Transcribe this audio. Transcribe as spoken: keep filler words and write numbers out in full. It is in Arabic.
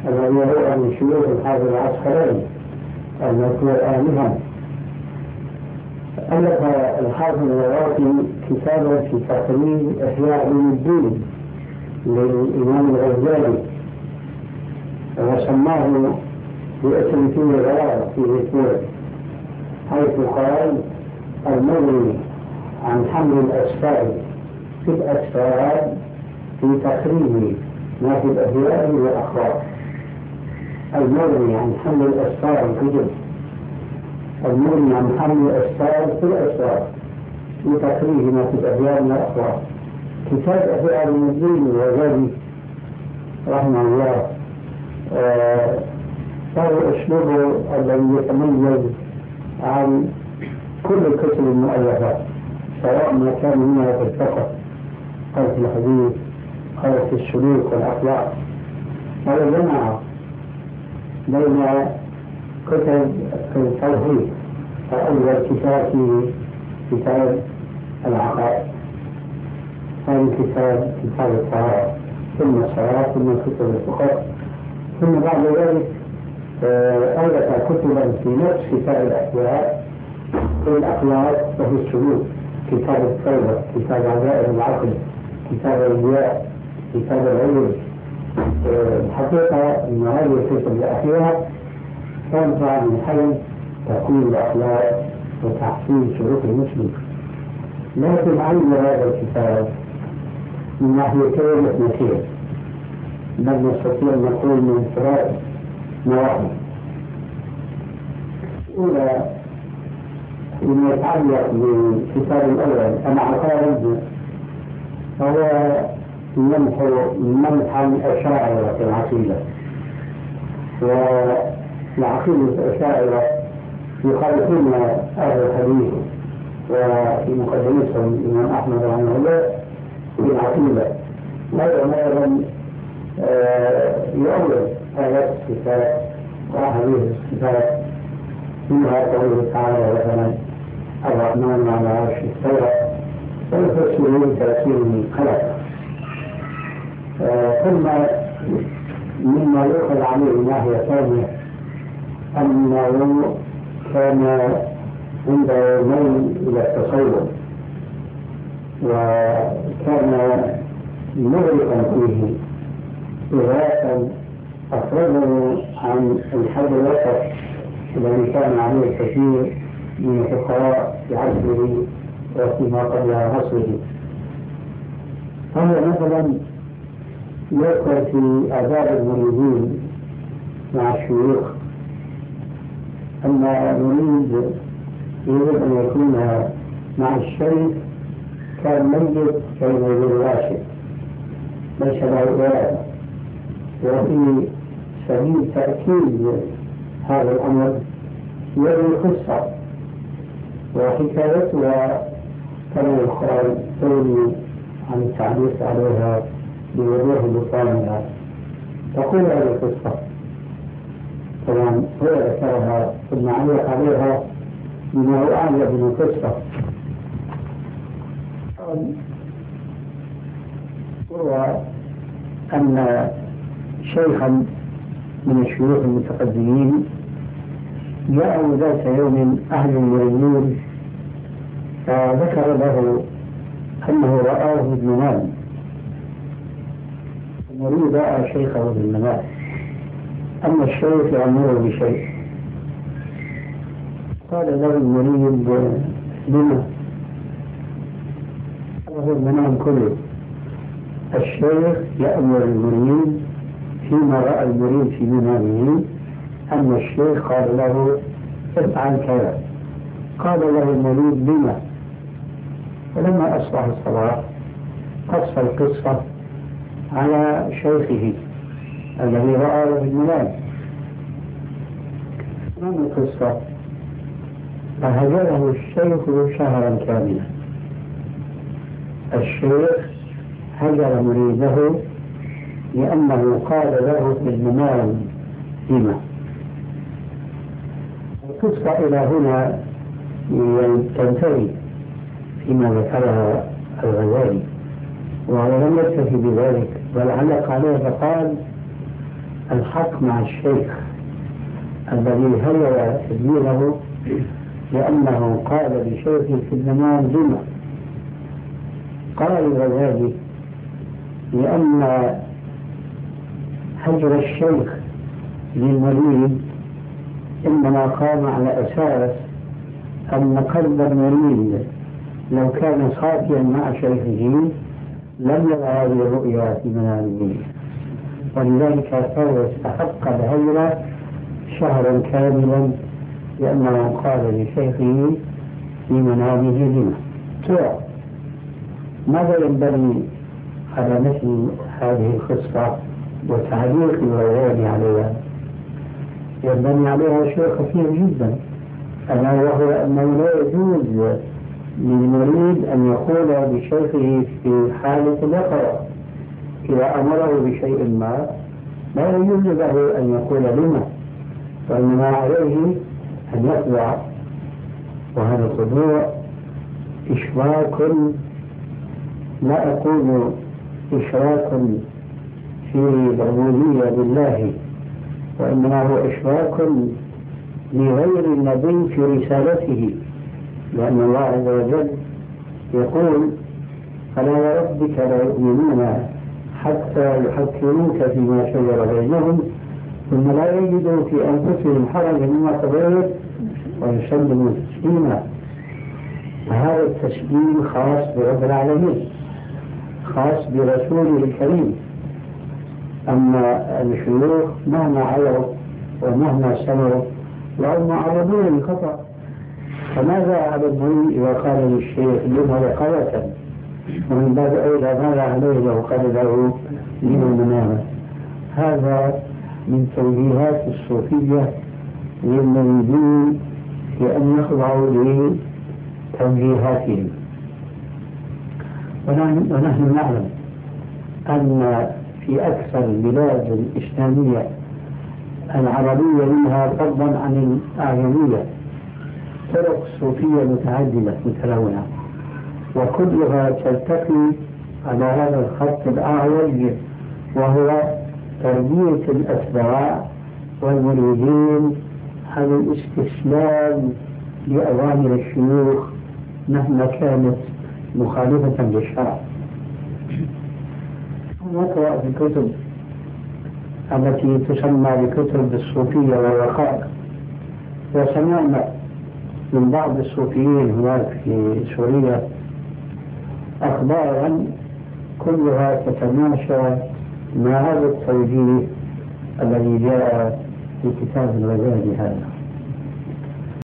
الذي هو من شيوخ الحافظ العسقلاني المذكور آنفا. ألف الحافظ العراقي كتابا في تقريب إحياء علوم الدين للإمام الغزالي، وسماه باسم فيه غرابة في ذكره، حيث قال: المغني عن حمل الأسفار في الأسفار في تقريب ما في الأحياء والأخبار. المغني عن حمل الأسفار في الكتب، المغني عن حمل الأسفار في الأسفار في تقريب ما في الأحياء والأخبار. كتاب إحياء علوم الدين الغزالي رحمه الله فهو أسلوبه الذي يتميز عن كل الكتب المؤلفات، سواء ما كان منها في الفقه أو في الحديث أو في السلوك والأخلاق. هذا جمع بين كتب التوحيد، فأول كتاب فيه كتاب العقائد، ثاني كتاب كتاب الطهارة، ثم الصلاة، ثم كتب الفقه، ثم بعد ذلك ألف كتبا في نفس كتاب الأحياء في الأخلاق وفي السلوك، كتاب التوبة، كتاب عزائم العقل، كتاب الرياء، كتاب العلم. الحقيقة أن هذه الكتب الأخيرة كانت من حيث تكوين الأخلاق وتحسين سلوك المسلم، لكن عند هذا الكتاب من ناحيتين اثنتين، بل نستطيع أن نقول من ثلاث نواحي. الأولى فيما يتعلق بالكتاب الأول العقائد، فهو يمحو منحا الأشاعرة في العقيدة، والعقيدة الأشاعرة يخالفون أهل الحديث، وفي مقدمتهم الإمام أحمد رحمه الله في العقيدة. أيضا يؤول آيات الصفات وأحاديث الصفات، منها قوله تعالى مثلا: الرحمن على عرش استوى، ويفسرون تفسير خلق. ثم مما يؤخذ عليه من ناحية ثانية أنه كان عنده ميل إلى التصوف، وكان مغرقا فيه إغراقا أخرجه عن الحد الوسط الذي كان عليه الكثير من الفقهاء في عصره وفيما قبل عصره. هذا مثلا يذكر في آداب المريدين مع الشيوخ أن المريد يجب أن يكون مع الشيخ كالميت كالميت الراشد، ليس له إرادة. وفي سبيل تأكيد هذا الأمر يروي قصة وحكايتها كما القرآن تروي عن التعليق عليها بوضوح بطانها. تقول هذه القصة، طبعا هو ذكرها ثم علق عليها بما هو أعلى من القصة. هو أن شيخا من الشيوخ المتقدمين جاءه ذات يوم أهل المريدين فذكر له أنه رآه في المنام. المريد رأى شيخه في المنام، أما الشيخ يأمره بشيء. قال له المريد: لما؟ هذا المنام كله. الشيخ يأمر المريد فيما رأى المريد في منامه، أما الشيخ قال له: افعل كذا. قال له المريد: لما؟ ولما أصبح الصباح قص القصة على شيخه الذي رآه في المنام. ما القصة؟ فهجره الشيخ شهرا كاملا. الشيخ هجر مريده لأنه قال له في المنام لما. القصة إلى هنا تنتهي فيما ذكرها الغزالي، وهو لم يكتفي بذلك بل علق عليه فقال: الحق مع الشيخ الذي هيأ تدبيره لأنه قال لشيخه في الزمان لما؟ قال الغزالي لأن هجر الشيخ للمريد إنما قام على أساس أن قلب المريد لو كان صافيا مع شيخه لم يرى هذه الرؤيا في منامه، ولذلك فهو استحق الهجرة شهرا كاملا لأنه قال لشيخه في منامه لما. سؤال: ماذا ينبغي على مثل هذه القصة وتعليق الغزالي عليها؟ ينبني عليها شيء خطير جدا، ألا وهو أنه لا يجوز للمريد أن يقول لشيخه في حالة اليقظة إذا أمره بشيء ما لا يجوز له أن يقول لما، وإنما عليه أن يخضع. وهذا الخضوع إشراك، لا أقول إشراك في العبودية لله، وإنما هو إشراك لغير النبي في رسالته، لأن الله عز وجل يقول: فلا وربك لا يؤمنون حتى يحكموك فيما شجر بينهم ثم لا يجدوا في أنفسهم حرجا مما قضيت ويسلموا تسليما. هذا التسليم خاص برب العالمين، خاص برسوله الكريم. أما الشيوخ مهما علوا ومهما سمعوا لهم معرضون للخطأ، فماذا على المريد إذا قال للشيخ لما يقظة؟ ومن باب أولى ماذا عليه لو قال له لما منامه؟ هذا من توجيهات الصوفية للمريدين في أن يخضعوا لتوجيهاتهم. ونحن نعلم أن في أكثر البلاد الإسلامية العربية منها فضلا عن الأعجمية طرق صوفية متعددة متلونة، وكلها تلتقي على هذا الخط الأعوج، وهو تربية الأتباع والمريدين على الاستسلام لأوامر الشيوخ مهما كانت مخالفة للشرع. نقرأ في الكتب التي تسمى بكتب الصوفية والرقائق، وسمعنا من بعض الصوفيين هناك في سوريا أخبارا كلها تتماشى مع هذا التوجيه الذي جاء في كتاب الغزالي هذا.